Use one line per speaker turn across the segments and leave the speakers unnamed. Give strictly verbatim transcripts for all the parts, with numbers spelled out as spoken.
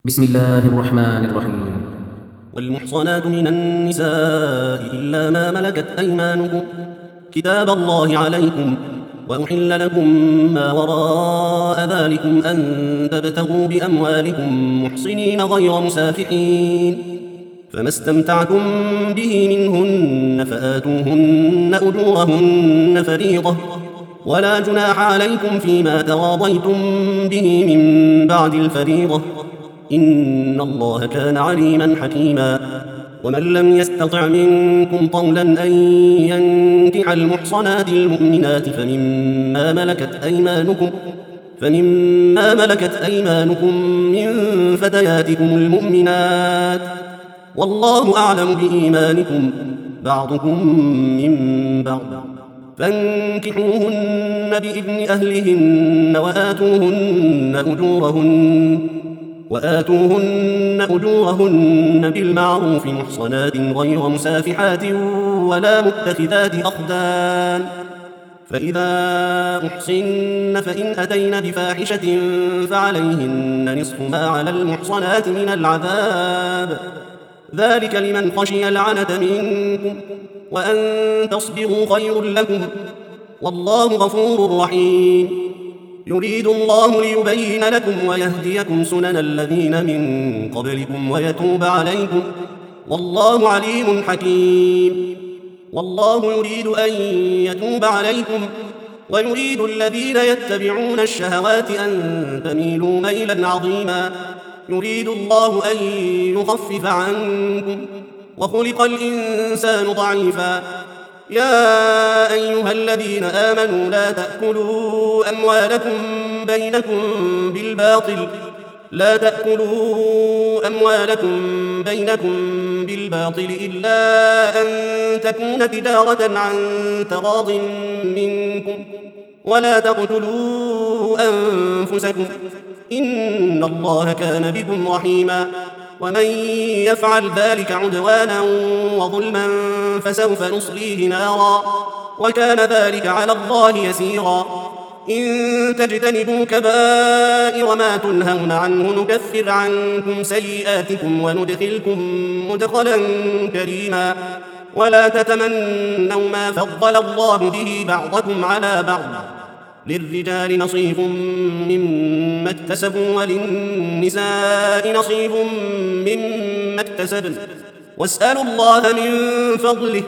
بسم الله الرحمن الرحيم.
والمحصنات من النساء إلا ما ملكت أيمانكم كتاب الله عليكم، وأحل لكم ما وراء ذلكم أن تبتغوا بأموالكم محصنين غير مسافحين، فما استمتعتم به منهن فآتوهن أجورهن فريضة، ولا جناح عليكم فيما تراضيتم به من بعد الفريضة، إن الله كان عليما حكيما. ومن لم يستطع منكم طولا أن ينكح المحصنات المؤمنات فمما ملكت أيمانكم فمما ملكت أيمانكم من فتياتكم المؤمنات، والله أعلم بإيمانكم، بعضكم من بعض، فانكحوهن بإذن أهلهن وآتوهن أجورهن وآتوهن أجورهن بالمعروف محصنات غير مسافحات ولا متخذات أخدان، فإذا أحصن فإن أتين بفاحشة فعليهن نصف ما على المحصنات من العذاب، ذلك لمن خشي العنة منكم، وأن تصبروا خير لكم، والله غفور رحيم. يريد الله ليبين لكم ويهديكم سنن الذين من قبلكم ويتوب عليكم، والله عليم حكيم. والله يريد أن يتوب عليكم، ويريد الذين يتبعون الشهوات أن تميلوا ميلا عظيما، يريد الله أن يخفف عنكم، وخلق الإنسان ضعيفا. يا أيها الذين آمنوا لا تأكلوا أموالكم بينكم بالباطل لا تأكلوا أموالكم بينكم بالباطل إلا أن تكون تجارة عن تراض منكم، ولا تقتلوا أنفسكم، إن الله كان بكم رحيما. ومن يفعل ذلك عدوانا وظلما فسوف نصليه نارا، وكان ذلك على الله يسيرا. إن تجتنبوا كبائر ما تنهون عنه نكفر عنكم سيئاتكم وندخلكم مدخلا كريما. ولا تتمنوا ما فضل الله به بعضكم على بعض، للرجال نصيب مما اكتسبوا وللنساء نصيب مما اكتسبن، واسألوا الله من فضله،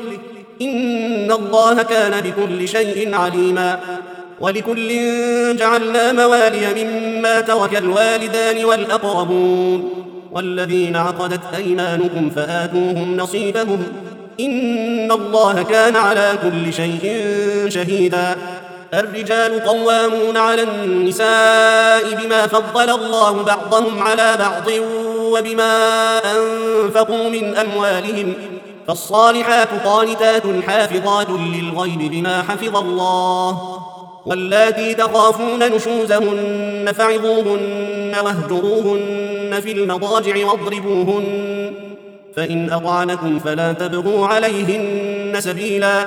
إن الله كان بكل شيء عليما. ولكل جعلنا موالي مما ترك الوالدان والأقربون والذين عقدت أيمانكم فآتوهم نصيبهم، إن الله كان على كل شيء شهيدا. الرجال قوامون على النساء بما فضل الله بعضهم على بعض وبما أنفقوا من أموالهم، فالصالحات قانتات حافظات للغيب بما حفظ الله. واللاتي تخافون نشوزهن فعظوهن واهجروهن في المضاجع واضربوهن، فإن أطعنكم فلا تبغوا عليهن سبيلا،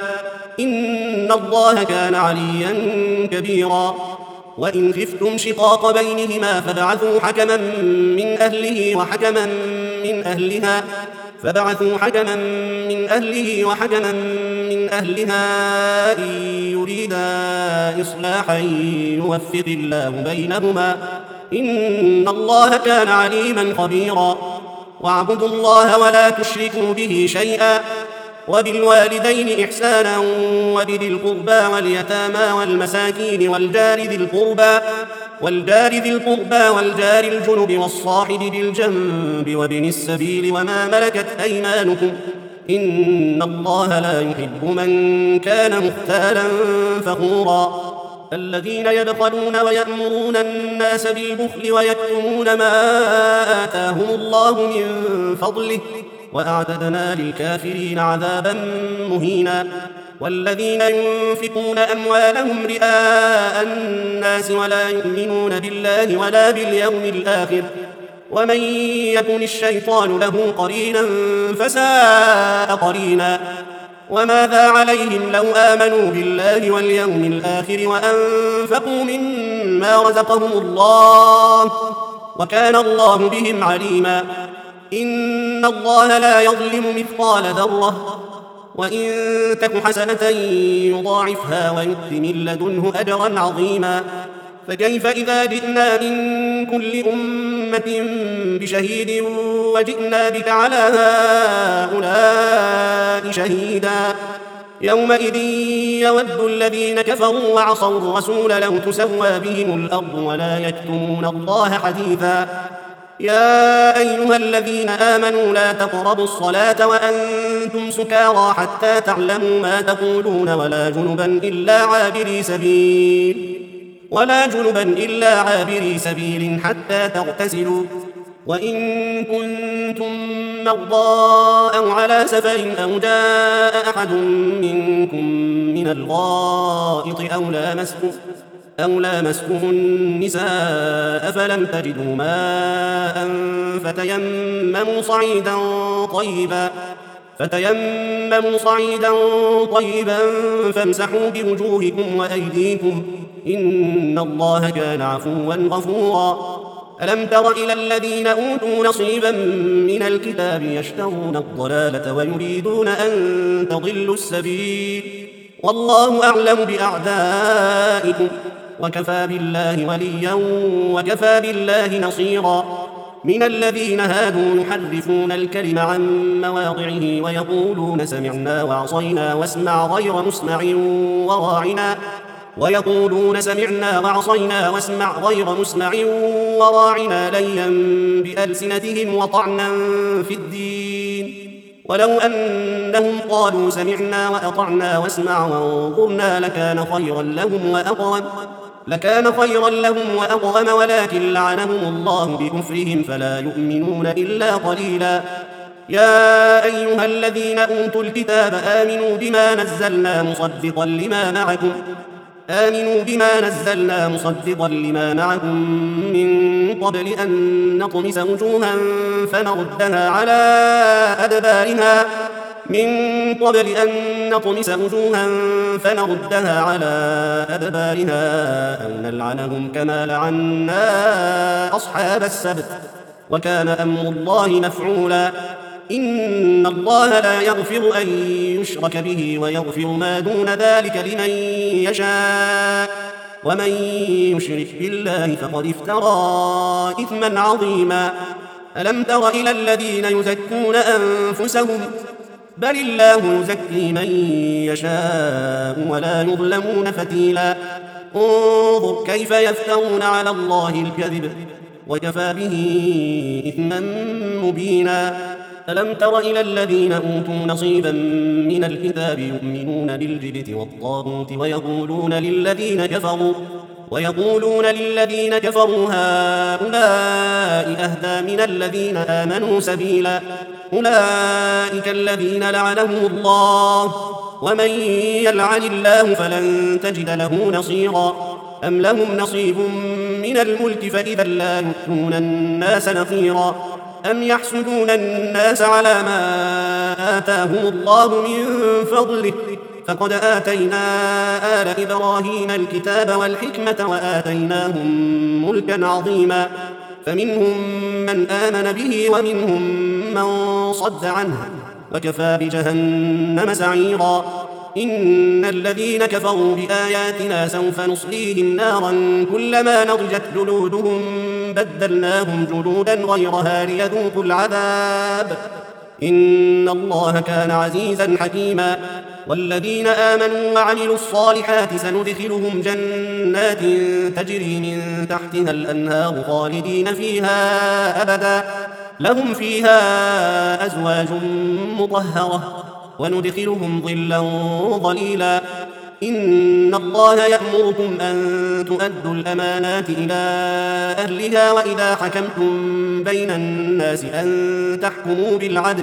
إن الله كان عليا كبيرا. وإن خفتم شقاق بينهما فابعثوا حكما من أهله وحكما من أهلها فبعثوا حكما من أهله وحكما من أهلها إن يريدا إصلاحا يوفق الله بينهما، إن الله كان عليما خبيرا. واعبدوا الله ولا تشركوا به شيئا، وبالوالدين إحسانا، وبذي القربى واليتامى والمساكين والجار ذي القربى والجار ذي القربى والجار الجنب والصاحب بالجنب وابن السبيل وما ملكت أيمانكم، إن الله لا يحب من كان مختالا فخورا. الذين يبخلون ويأمرون الناس بالبخل ويكتمون ما آتاهم الله من فضله، وأعتدنا للكافرين عذابا مهينا. والذين ينفقون أموالهم رئاء الناس ولا يؤمنون بالله ولا باليوم الآخر، ومن يكن الشيطان له قرينا فساء قرينا. وماذا عليهم لو آمنوا بالله واليوم الآخر وأنفقوا مما رزقهم الله، وكان الله بهم عليما. إن الله لا يظلم مثقال ذرة وإن تك حسنة يضاعفها ويؤت من لدنه أجرا عظيما. فكيف إذا جئنا من كل أمة بشهيد وجئنا بك على هؤلاء شهيدا. يومئذ يود الذين كفروا وعصوا الرسول لو تسوى بهم الأرض ولا يكتمون الله حديثا. يا أيها الذين آمنوا لا تقربوا الصلاة وأنتم سكارى حتى تعلموا ما تقولون ولا جنبا إلا عابري سبيل ولا جنبا إلا عابري سبيل حتى تغتسلوا وإن كنتم مرضى أو على سفر أو جاء أحد منكم من الغائط أو لامستم أو لامستم النساء فلم تجدوا ماء فتيمموا صعيدا طيبا فتيمموا صعيدا طيبا فامسحوا بوجوهكم وأيديكم إن الله كان عفوا غفورا. ألم تر إلى الذين أوتوا نصيبا من الكتاب يشترون الضلالة ويريدون أن تضلوا السبيل والله أعلم بأعدائكم وكفى بالله وليا وكفى بالله نصيرا. من الذين هادوا يحرفون الكلم عن مواضعه ويقولون سمعنا وعصينا واسمع غير مسمع وراعنا ويقولون سمعنا وعصينا واسمع غير مسمع وراعنا ليا بألسنتهم وطعنا في الدين ولو أنهم قالوا سمعنا وأطعنا واسمع وانظرنا لكان خيرا لهم وأقوم لكان خيرا لهم وأقوم ولكن لعنهم الله بكفرهم فلا يؤمنون إلا قليلا. يا أيها الذين أوتوا الكتاب آمنوا بما نزلنا مصدقا لما معكم آمنوا بما نزلنا مصدقا لما معكم من قبل أن نطمس وجوها فنردها على أدبارها من قبل أن نطمس وجوها فنردها على أدبارها أو نلعنهم كما لعنا أصحاب السبت وكان أمر الله مفعولا. إن الله لا يغفر أن يشرك به ويغفر ما دون ذلك لمن يشاء ومن يشرك بالله فقد افترى إثما عظيما. ألم تر إلى الذين يزكون أنفسهم بل الله يزكي من يشاء ولا يظلمون فتيلا. انظر كيف يفترون على الله الكذب وكفى به إثما مبينا. ألم تر إلى الذين أوتوا نصيبا من الكتاب يؤمنون بالجبت والطاغوت ويقولون للذين كفروا ويقولون للذين كفروا هؤلاء أهدى من الذين آمنوا سبيلا. أولئك الذين لعنهم الله ومن يلعن الله فلن تجد له نصيرا. أم لهم نصيب من الملك فإذا لا يؤتون الناس نصيرا. أم يحسدون الناس على ما آتاهم الله من فضله فقد آتينا آل إبراهيم الكتاب والحكمة وآتيناهم ملكا عظيما. فمنهم من آمن به ومنهم من صد عنه وكفى بجهنم سعيرا. إن الذين كفروا بآياتنا سوف نصليهم نارا كلما نضجت جلودهم بدلناهم جلودا غيرها ليذوقوا العذاب إن الله كان عزيزا حكيما. والذين آمنوا وعملوا الصالحات سندخلهم جنات تجري من تحتها الأنهار خالدين فيها أبدا لهم فيها أزواج مطهرة وندخلهم ظلا ظليلا. إن الله يأمركم أن تؤدوا الأمانات إلى أهلها وإذا حكمتم بين الناس أن تحكموا بالعدل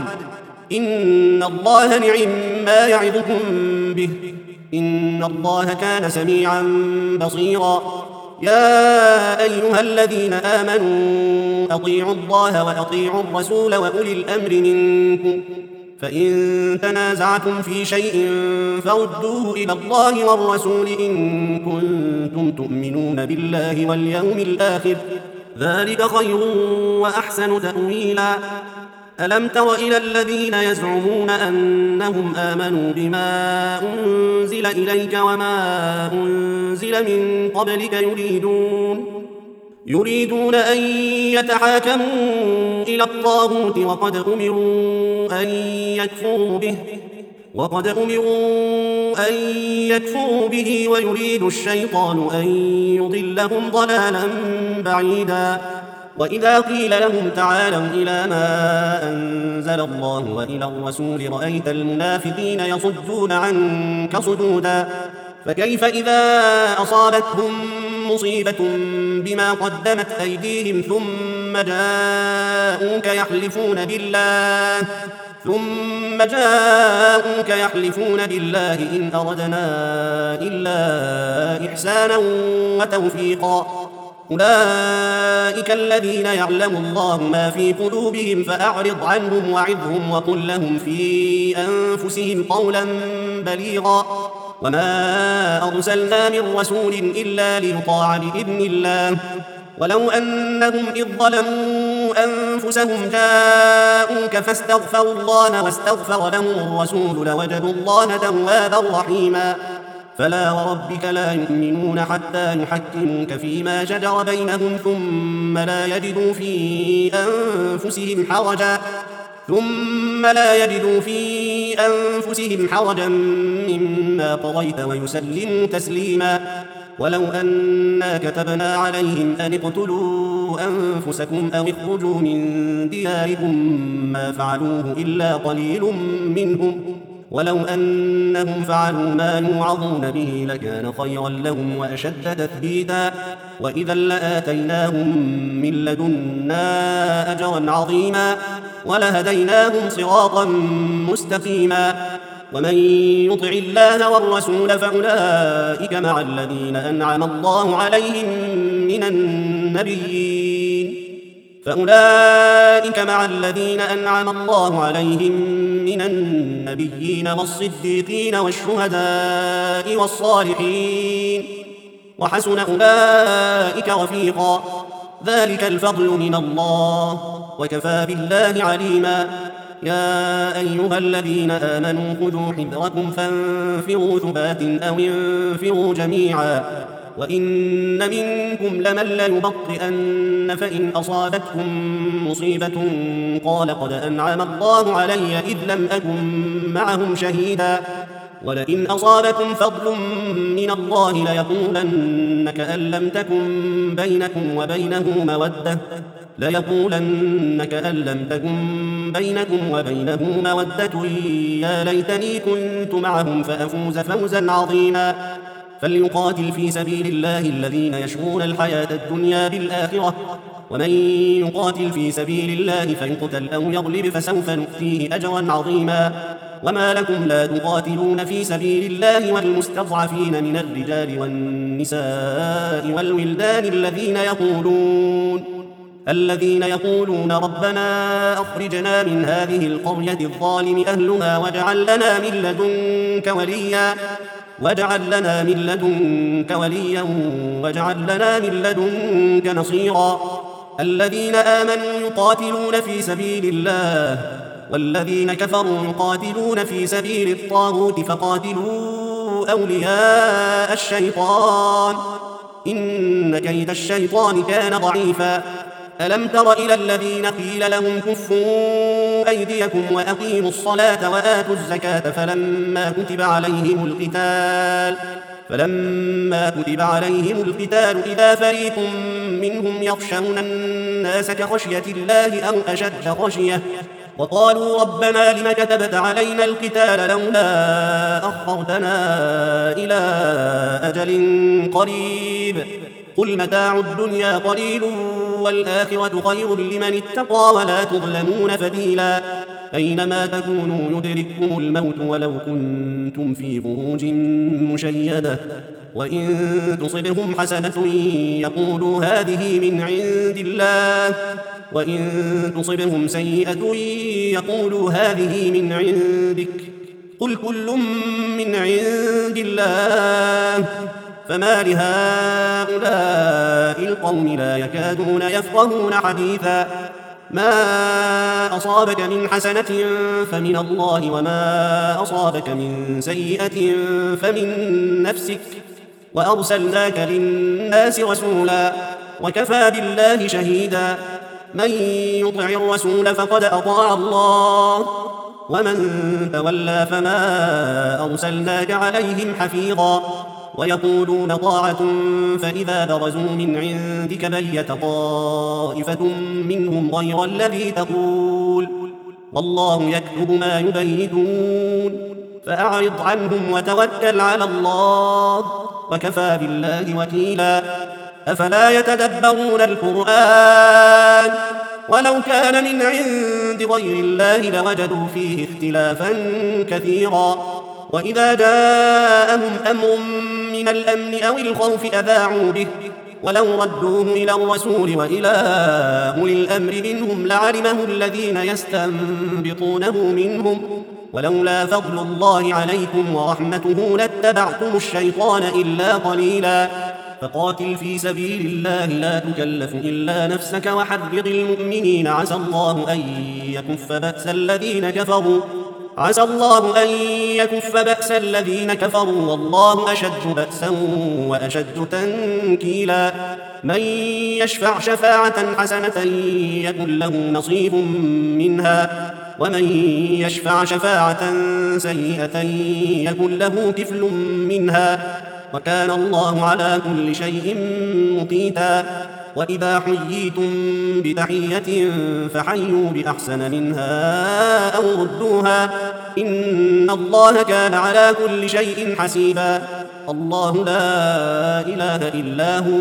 إن الله نعم ما يعظكم به إن الله كان سميعا بصيرا. يا أيها الذين آمنوا أطيعوا الله وأطيعوا الرسول وأولي الأمر منكم فإن تنازعتم في شيء فردوه إلى الله والرسول إن كنتم تؤمنون بالله واليوم الآخر ذلك خير وأحسن تأويلا. ألم تر إلى الذين يزعمون أنهم آمنوا بما أنزل إليك وما أنزل من قبلك يريدون يريدون أن يتحاكموا إلى الطاغوت وقد أمروا أن يكفروا به وقد أمروا أن يكفروا به ويريد الشيطان أن يضلهم ضلالا بعيدا. وإذا قيل لهم تعالوا إلى ما أنزل الله وإلى الرسول رأيت المنافقين يصدون عنك صدودا. فكيف إذا أصابتهم مصيبة بما قدمت أيديهم ثم جاءوك يحلفون بالله ثم جاءوك يحلفون بالله إن أردنا إلا إحسانا وتوفيقا. أولئك الذين يعلم الله ما في قلوبهم فأعرض عنهم وعظهم وقل لهم في أنفسهم قولا بليغا. وما أرسلنا من رسول إلا ليطاع بإذن الله ولو أنهم إذ ظلموا أنفسهم جاءوك فاستغفروا الله واستغفر لهم الرسول لوجدوا الله توابا رحيما. فلا وربك لا يؤمنون حتى يحكموك فيما شجر بينهم ثم لا يجدوا في أنفسهم حرجا ثم لا يجدوا في أنفسهم حرجا مما قضيت ويسلموا تسليما. ولو أنا كتبنا عليهم أن اقتلوا أنفسكم أو اخرجوا من دياركم ما فعلوه إلا قليل منهم ولو أنهم فعلوا ما يوعظون به لكان خيرا لهم وأشد تثبيتا. وإذا لآتيناهم من لدنا أجرا عظيما ولهديناهم صراطا مستقيما. ومن يطع الله والرسول فأولئك مع الذين أنعم الله عليهم من النبيين فأولئك مع الذين أنعم الله عليهم من النبيين والصديقين والشهداء والصالحين وحسن أولئك رفيقا. ذلك الفضل من الله وكفى بالله عليما. يا أيها الذين آمنوا خذوا حذركم فانفروا ثبات أو انفروا جميعا. وإن منكم لمن ليبطئن فإن أصابتكم مصيبة قال قد أنعم الله علي إذ لم أكن معهم شهيدا. ولئن أصابكم فضل من الله ليقولن كأن لم تكن بينكم وبينه مودة ليقولن كأن لم تكن بينكم وبينه مودة يا ليتني كنت معهم فأفوز فوزا عظيما. فليقاتل في سبيل الله الذين يشرون الحياة الدنيا بالآخرة ومن يقاتل في سبيل الله فيقتل أو يغلب فسوف نؤتيه أجرا عظيما. وما لكم لا تقاتلون في سبيل الله والمستضعفين من الرجال والنساء والولدان الذين يقولون الذين يقولون ربنا أخرجنا من هذه القرية الظالم أهلها واجعل لنا من لدنك وليا واجعل لنا من لدنك وليا واجعل لنا من لدنك نصيرا. الذين آمنوا يقاتلون في سبيل الله والذين كفروا يقاتلون في سبيل الطاغوت فقاتلوا أولياء الشيطان إن كيد الشيطان كان ضعيفا. ألم تر إلى الذين قيل لهم كفوا أيديكم وأقيموا الصلاة وآتوا الزكاة فلما كتب عليهم القتال فلما كتب عليهم القتال إذا فريق منهم يخشون الناس كخشية الله أو أشد خشية وقالوا ربنا لم كتبت علينا القتال لولا أخرتنا إلى أجل قريب قل متاع الدنيا قليل والآخرة خير لمن اتقى ولا تظلمون فتيلا. أينما تكونوا يدرككم الموت ولو كنتم في بروج مشيدة وإن تصبهم حسنة يقولوا هذه من عند الله وإن تصبهم سيئة يقولوا هذه من عندك قل كل من عند الله فما لهؤلاء القوم لا يكادون يفقهون حديثا ما أصابك من حسنة فمن الله وما أصابك من سيئة فمن نفسك وأرسلناك للناس رسولا وكفى بالله شهيدا من يطع الرسول فقد أطاع الله ومن تولى فما أرسلناك عليهم حفيظا ويقولون طاعة فإذا برزوا من عندك بيت طائفة منهم غير الذي تقول والله يكتب ما يبيتون فأعرض عنهم وتوكل على الله وكفى بالله وكيلا أفلا يتدبرون القرآن ولو كان من عند غير الله لوجدوا فيه اختلافا كثيرا وإذا جاءهم أمر من الأمن أو الخوف أذاعوا به ولو ردوه إلى الرسول وإلى أولي الأمر منهم لعلمه الذين يستنبطونه منهم ولولا فضل الله عليكم ورحمته لاتبعتم الشيطان إلا قليلا فقاتل في سبيل الله لا تكلف إلا نفسك وحرض المؤمنين عسى الله أن يكف بأس الذين كفروا عسى الله أن يكف بأس الذين كفروا والله أشد بأسا وأشد تنكيلا من يشفع شفاعة حسنة يكن له نصيب منها ومن يشفع شفاعة سيئة يكن له كفل منها وكان الله على كل شيء مقيتا وإذا حييتم بتحية فحيوا بأحسن منها أو ردوها إن الله كان على كل شيء حسيبا الله لا إله إلا هو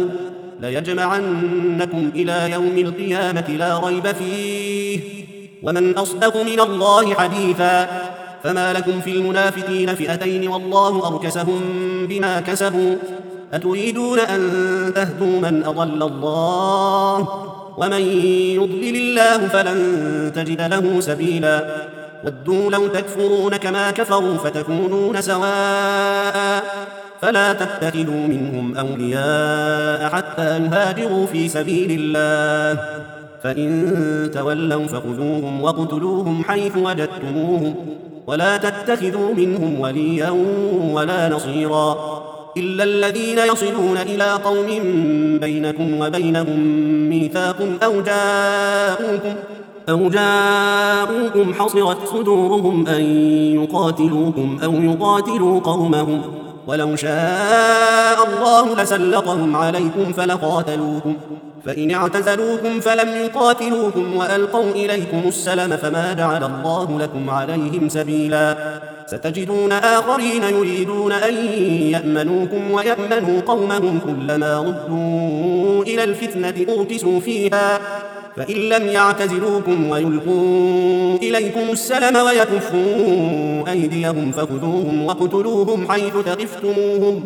ليجمعنكم إلى يوم القيامة لا ريب فيه ومن أصدق من الله حديثا فما لكم في المنافقين فئتين والله أركسهم بما كسبوا أتريدون أن تهدوا من أضل الله ومن يضلل الله فلن تجد له سبيلا ودوا لو تكفرون كما كفروا فتكونون سواء فلا تتخذوا منهم أولياء حتى يهاجروا في سبيل الله فإن تولوا فخذوهم وقتلوهم حيث وجدتموهم ولا تتخذوا منهم وليا ولا نصيرا إلا الذين يصلون إلى قوم بينكم وبينهم ميثاق أو جاءوكم أو جاءوكم حصرت صدورهم أن يقاتلوكم أو يقاتلوا قومهم ولو شاء الله لسلطهم عليكم فلقاتلوكم فإن اعتزلوكم فلم يقاتلوكم وألقوا إليكم السلم فما جعل الله لكم عليهم سبيلا ستجدون آخرين يريدون أن يأمنوكم ويأمنوا قومهم كلما ردوا إلى الفتنة أركسوا فيها فإن لم يعتزلوكم ويلقوا إليكم السلم ويكفوا أيديهم فخذوهم وقتلوهم حيث ثقفتموهم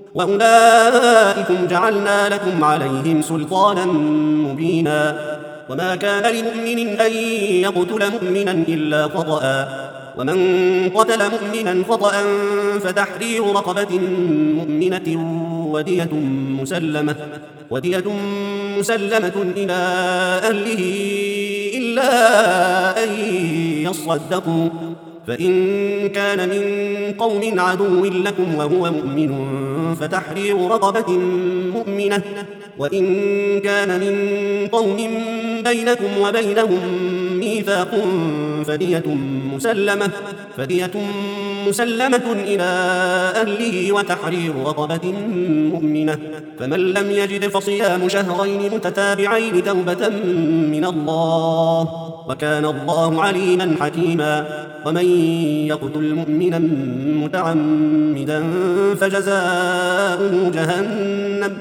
وأولئكم جعلنا لكم عليهم سلطانا مبينا وما كان لمؤمن أن يقتل مؤمنا إلا خطأ ومن قتل مؤمنا خطأ فتحرير رقبة مؤمنة ودية مسلمة ودية مسلمة إلى أهله إلا أن يصدقوا فإن كان من قوم عدو لكم وهو مؤمن فتحرير رقبة مؤمنة وإن كان من قوم بينكم وبينهم ميثاق فدية مسلمة فدية مسلمة إلى أهله وتحرير رقبة مؤمنة فمن لم يجد فصيام شهرين متتابعين توبة من الله وكان الله عليما حكيما ومن يقتل مؤمنا متعمدا فجزاؤه جهنم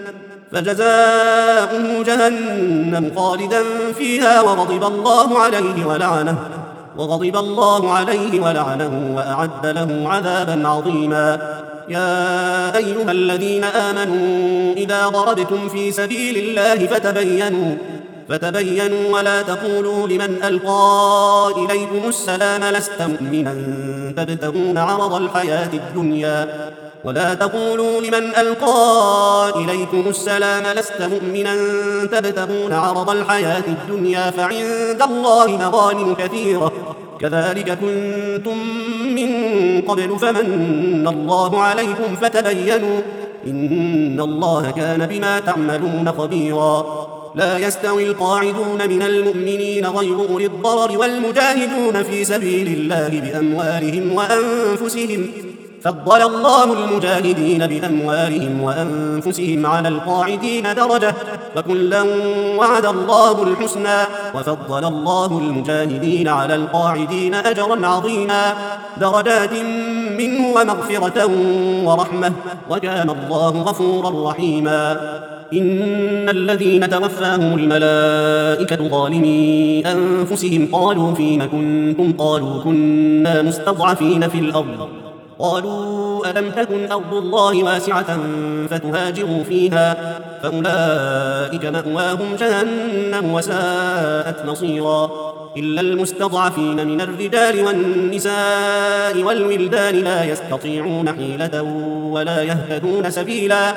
فجزاؤه جهنم خالدا فيها وغضب الله عليه ولعنه وغضب الله عليه ولعنه وأعد له عذابا عظيما يا أيها الذين آمنوا إذا ضربتم في سبيل الله فتبينوا فتبينوا ولا تقولوا لمن ألقى إليكم السلام لست مؤمنا تبتغون عرض الحياة الدنيا ولا تقولوا لمن ألقى إليكم السلام لست مؤمنا تبتغون عرض الحياة الدنيا فعند الله مغانم كثيرة كذلك كنتم من قبل فمن الله عليكم فتبينوا إن الله كان بما تعملون خبيرا. لا يستوي القاعدون من المؤمنين غير أولي الضرر والمجاهدون في سبيل الله بأموالهم وأنفسهم فضل الله المجاهدين بأموالهم وأنفسهم على القاعدين درجة وكلا وعد الله الحسنى وفضل الله المجاهدين على القاعدين أجرا عظيما درجات منه ومغفرة ورحمة وكان الله غفورا رحيما. إن الذين توفاهم الملائكة ظالمي أنفسهم قالوا فيم كنتم قالوا كنا مستضعفين في الأرض قالوا ألم تكن أرض الله واسعة فتهاجروا فيها فأولئك مأواهم جهنم وساءت مصيرا إلا المستضعفين من الرجال والنساء والولدان لا يستطيعون حيلة ولا يهتدون سبيلا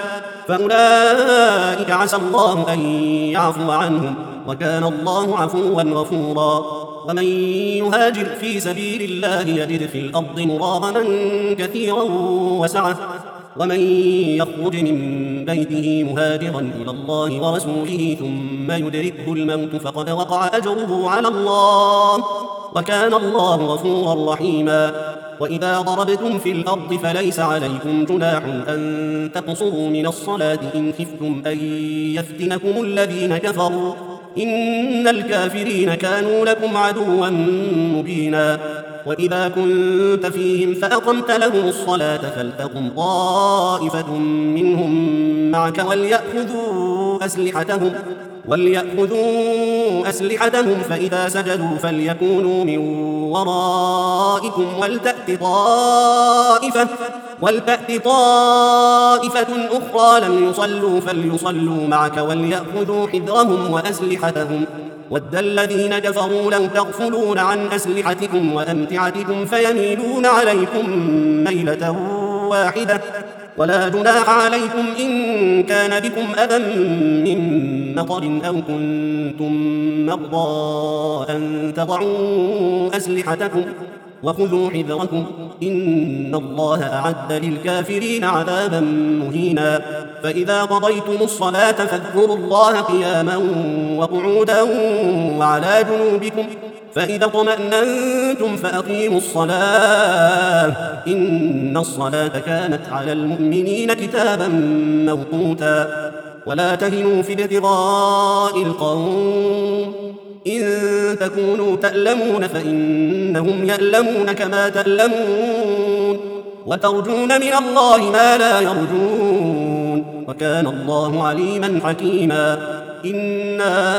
فأولئك عسى الله أن يعفو عنهم وكان الله عفوا غفورا. ومن يهاجر في سبيل الله يجد في الأرض مراغما كثيرا وسعة ومن يخرج من بيته مهاجرا إلى الله ورسوله ثم يدركه الموت فقد وقع أجره على الله وكان الله غفورا رحيما. وإذا ضربتم في الأرض فليس عليكم جناح أن تقصروا من الصلاة إن خفتم أن يفتنكم الذين كفروا إن الكافرين كانوا لكم عدوا مبينا. وإذا كنت فيهم فأقمت لهم الصلاة فلتقم طائفة منهم معك وليأخذوا أسلحتهم وليأخذوا أسلحتهم فإذا سجدوا فليكونوا من ورائكم ولتأت طائفة ولتأت طائفة أخرى لم يصلوا فليصلوا معك وليأخذوا حذرهم وأسلحتهم ود الذين كفروا لو تغفلون عن أسلحتكم وأمتعتكم فيميلون عليكم ميلة واحدة ولا جناح عليكم إن كان بكم أذى من مطر أو كنتم مرضى أن تضعوا أسلحتكم وخذوا حذركم إن الله أعد للكافرين عذابا مهينا. فإذا قضيتم الصلاة فاذكروا الله قياما وقعودا وعلى جنوبكم فإذا اطمأننتم فأقيموا الصلاة إن الصلاة كانت على المؤمنين كتابا موقوتا. ولا تهنوا في ابتغاء القوم إن تكونوا تألمون فإنهم يألمون كما تألمون وترجون من الله ما لا يرجون وكان الله عليما حكيما. إنا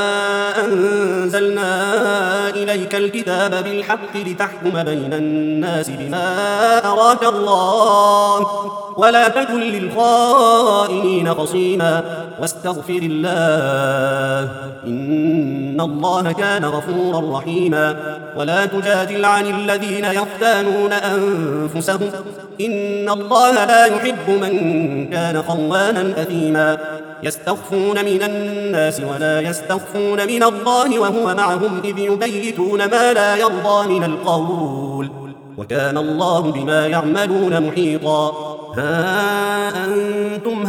أنزلنا إليك الكتاب بالحق لتحكم بين الناس بما أراك الله ولا تكن للخائنين خصيما واستغفر الله إن الله كان غفورا رحيما. ولا تجادل عن الذين يختانون أنفسهم إن الله لا يحب من كان خوانا أثيما يستخفون من الناس ولا يستخفون من الله وهو معهم إذ يبيتون ما لا يرضى من القول وكان الله بما يعملون محيطا. ها أنتم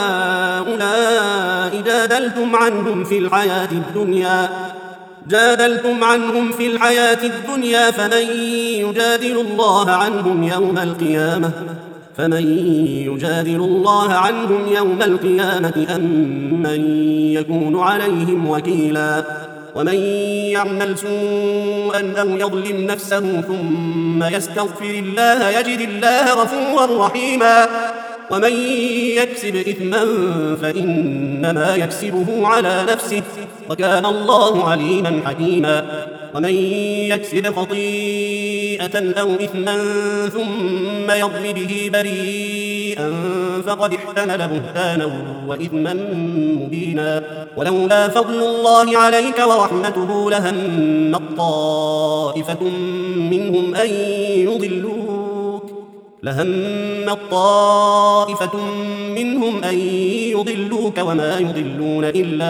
هؤلاء جادلتم عنهم في الحياة الدنيا جادلتم عنهم في الحياة الدنيا فمن يجادل الله عنهم يوم القيامة فمن يجادل الله عنهم يوم القيامة أم من يكون عليهم وكيلا. ومن يعمل سوءا أو يظلم نفسه ثم يستغفر الله يجد الله غفورا رحيما. ومن يكسب إثما فإنما يكسبه على نفسه وكان الله عليما حكيما. ومن يكسب خطيئة أو إثما ثم يرم به بريئا فقد احتمل بهتانا وإثما مبينا. ولولا فضل الله عليك ورحمته لهمت طائفة منهم أن يضلوك لهمت طائفة منهم أن يضلوك وما يضلون إلا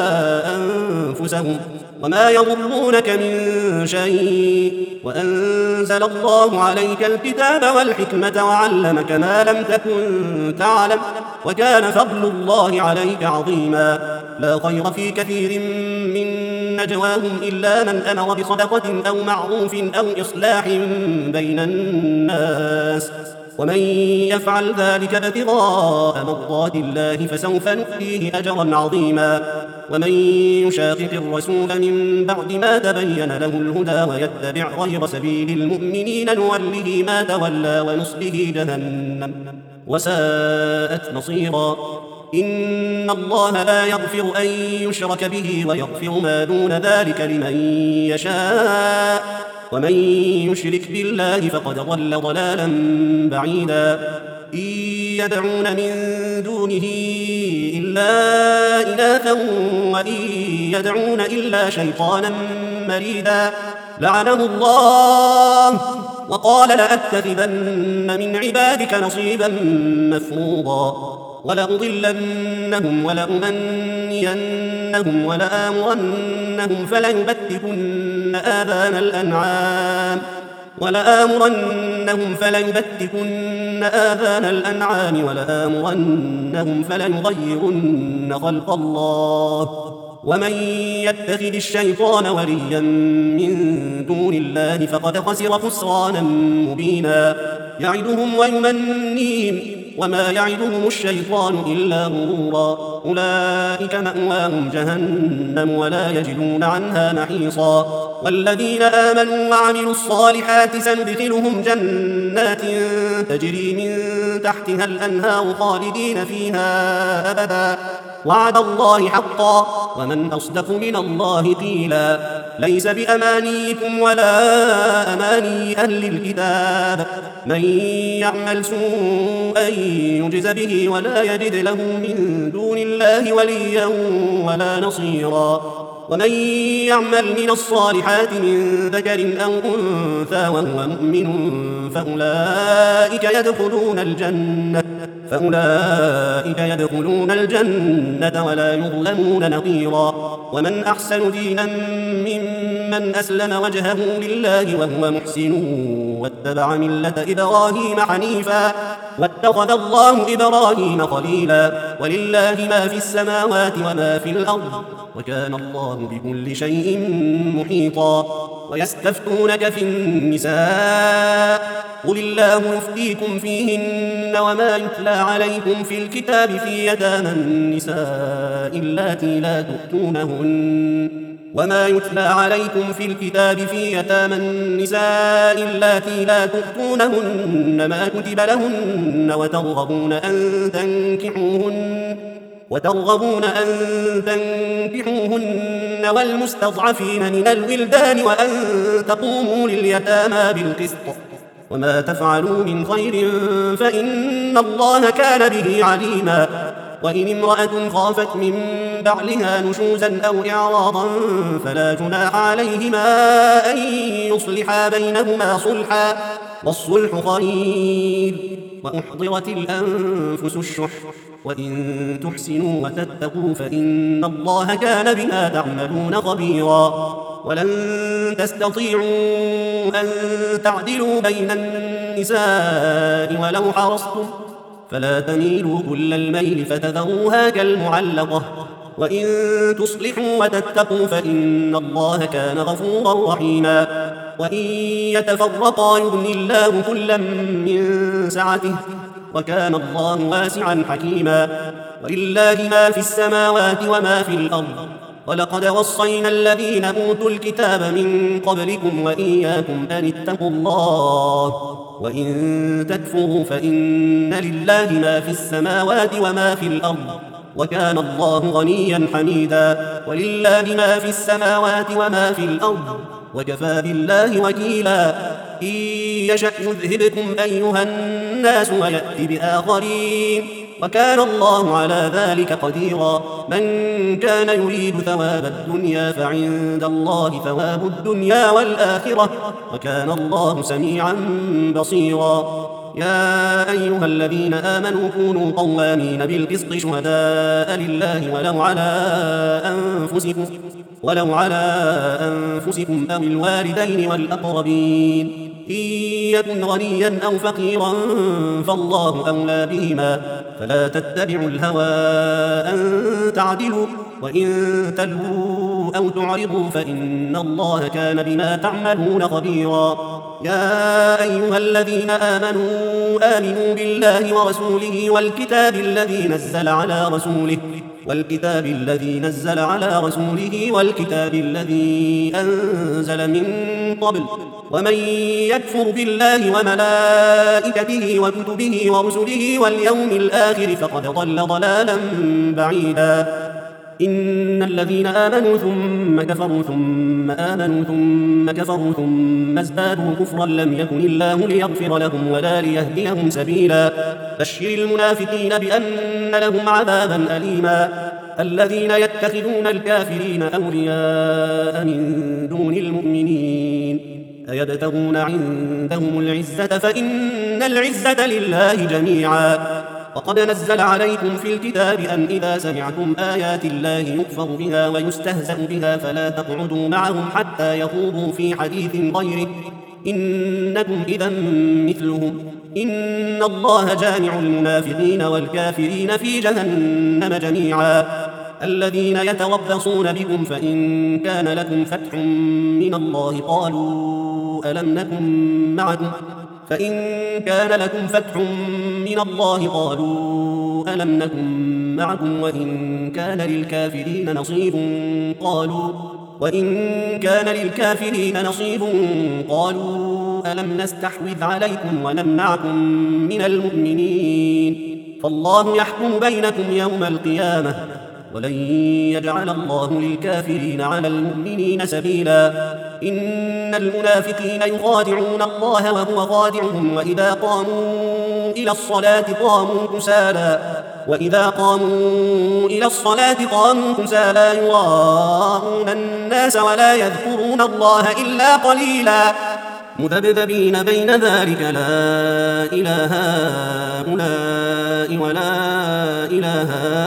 أنفسهم وما يضرونك من شيء وأنزل الله عليك الكتاب والحكمة وعلمك ما لم تكن تعلم وكان فضل الله عليك عظيما. لا خير في كثير من نجواهم إلا من أمر بصدقة أو معروف أو إصلاح بين الناس ومن يفعل ذلك ابتغاء مرضات الله فسوف نؤتيه أجرا عظيما. ومن يشاقق الرسول من بعد ما تبين له الهدى ويتبع غير سبيل المؤمنين نوله ما تولى ونصله جهنم وساءت مصيرا. إن الله لا يغفر أن يشرك به ويغفر ما دون ذلك لمن يشاء ومن يشرك بالله فقد ضل ضلالا بعيدا. إن يدعون من دونه إلا إناثا وإن يدعون إلا شيطانا مريدا لعنه الله وقال لأتخذن من عبادك نصيبا مفروضا ولأضلنهم ولأمنينهم ولآمرنهم فليبتكن آذان الأنعام ولآمرنهم فليبتكن آذان الأنعام ولآمرنهم فليغيرن خلق الله ومن يتخذ الشيطان وليا من دون الله فقد خسر خسرانا مبينا. يعدهم ويمنيهم وما يعدهم الشيطان إلا غرورا. أولئك مأواهم جهنم ولا يجدون عنها محيصا. والذين آمنوا وعملوا الصالحات سندخلهم جنات تجري من تحتها الأنهار خالدين فيها أبدا وعد الله حقا ومن أصدق من الله قيلا. ليس بأمانيكم ولا أماني أهل الكتاب من يعمل سوءا يجز به ولا يجد له من دون الله وليا ولا نصيرا. ومن يعمل من الصالحات من ذكر أو أنثى وهو مؤمن فأولئك يدخلون الجنة فأولئك يدخلون الجنة ولا يظلمون نقيرا. ومن أحسن دينا ممن أسلم وجهه لله وهو محسن واتبع ملة إبراهيم حنيفا واتخذ الله إبراهيم خليلا. ولله ما في السماوات وما في الأرض وكان الله بكل شيء محيطا. ويستفتونك في النساء قل الله يفتيكم فيهن وما يتلى عليكم في الكتاب في يتامى النساء اللاتي لا تؤتونهن وما يتلى عليكم في الكتاب في يتامى النساء اللاتي لا تؤتونهن ما كتب لهن وترغبون أن تنكحوهن وترغبون أن تنكحوهن والمستضعفين من الولدان وأن تقوموا لليتامى بالقسط وما تفعلوا من خير فإن الله كان به عليما. وإن امرأة خافت من بعلها نشوزا أو إعراضا فلا جناح عليهما أن يصلحا بينهما صلحا والصلح خير. وأحضرت الأنفس الشح وإن تحسنوا وتتقوا فإن الله كان بما تعملون خبيرا. ولن تستطيعوا أن تعدلوا بين النساء ولو حرصتم فلا تميلوا كل الميل فتذروها كالمعلقة وإن تصلحوا وتتقوا فإن الله كان غفورا رحيما. وإن يتفرقا يغني الله كلا من سعته وكان الله واسعا حكيما. ولله ما في السماوات وما في الأرض ولقد وصينا الذين أوتوا الكتاب من قبلكم وإياكم أن اتقوا الله وإن تكفروا فإن لله ما في السماوات وما في الأرض وكان الله غنيا حميدا. ولله ما في السماوات وما في الأرض وكفى بالله وكيلا. إن يشأ يذهبكم أيها الناس ويأتي بآخرين وكان الله على ذلك قديرا. من كان يريد ثواب الدنيا فعند الله ثواب الدنيا والآخرة وكان الله سميعا بصيرا. يا أيها الذين آمنوا كونوا قوامين بالقسط شهداء لله ولو على أنفسكم ولو على أنفسكم أو الوالدين والأقربين إن يكن غنيا أو فقيرا فالله أولى بهما فلا تتبعوا الهوى أن تعدلوا وإن تلووا أو تعرضوا فإن الله كان بما تعملون خبيرا. يا أيها الذين آمنوا آمنوا بالله ورسوله والكتاب الذي نزل على رسوله والكتاب الذي نزل على رسوله والكتاب الذي أنزل من قبل ومن يكفر بالله وملائكته وكتبه ورسله واليوم الآخر فقد ضل ضلالا بعيدا. إن الذين آمنوا ثم كفروا ثم آمنوا ثم كفروا ثم ازدادوا كفرا لم يكن الله ليغفر لهم ولا ليهديهم سبيلا. بشر المنافقين بأن لهم عذابا أليما. الذين يتخذون الكافرين أولياء من دون المؤمنين أيبتغون عندهم العزة فإن العزة لله جميعا. وقد نزل عليكم في الكتاب أن إذا سمعتم آيات الله يكفر بها ويستهزأ بها فلا تقعدوا معهم حتى يخوضوا في حديث غيره إنكم إذا مثلهم إن الله جامع المنافقين والكافرين في جهنم جميعا. الذين يتربصون بكم فإن كان لكم فتح من الله قالوا ألم نكن معكم فإن كان لكم فتح من الله قالوا ألم نكن معكم وإن كان للكافرين نصيب قالوا وإن كان للكافرين نصيب قالوا ألم نستحوذ عليكم ونمنعكم من المؤمنين فالله يحكم بينكم يوم القيامة ولن يجعل الله للكافرين على المؤمنين سبيلا. إن المنافقين يخادعون الله وهو خادعهم وإذا قاموا إلى الصلاة قاموا كسالى وإذا قاموا إلى الصلاة قاموا كسالى يراءون الناس ولا يذكرون الله إلا قليلا. مذبذبين بين ذلك لا إله هؤلاء ولا إله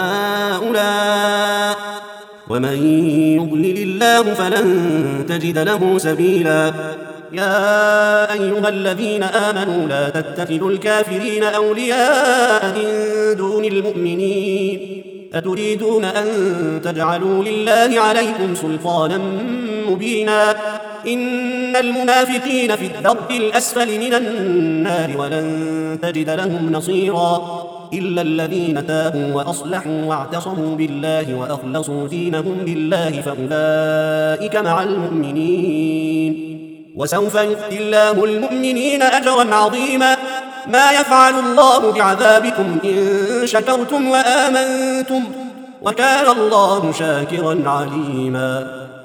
هؤلاء ومن يضلل الله فلن تجد له سبيلا. يا أيها الذين آمنوا لا تتخذوا الكافرين أولياء من دون المؤمنين أتريدون أن تجعلوا لله عليكم سلطانا مبينا. إن المنافقين في الدرك الأسفل من النار ولن تجد لهم نصيرا إلا الذين تابوا وأصلحوا واعتصموا بالله وأخلصوا دينهم لله فأولئك مع المؤمنين وسوف يؤتي الله المؤمنين أجرا عظيما. ما يفعل الله بعذابكم إن شكرتم وآمنتم وكان الله شاكرا عليما.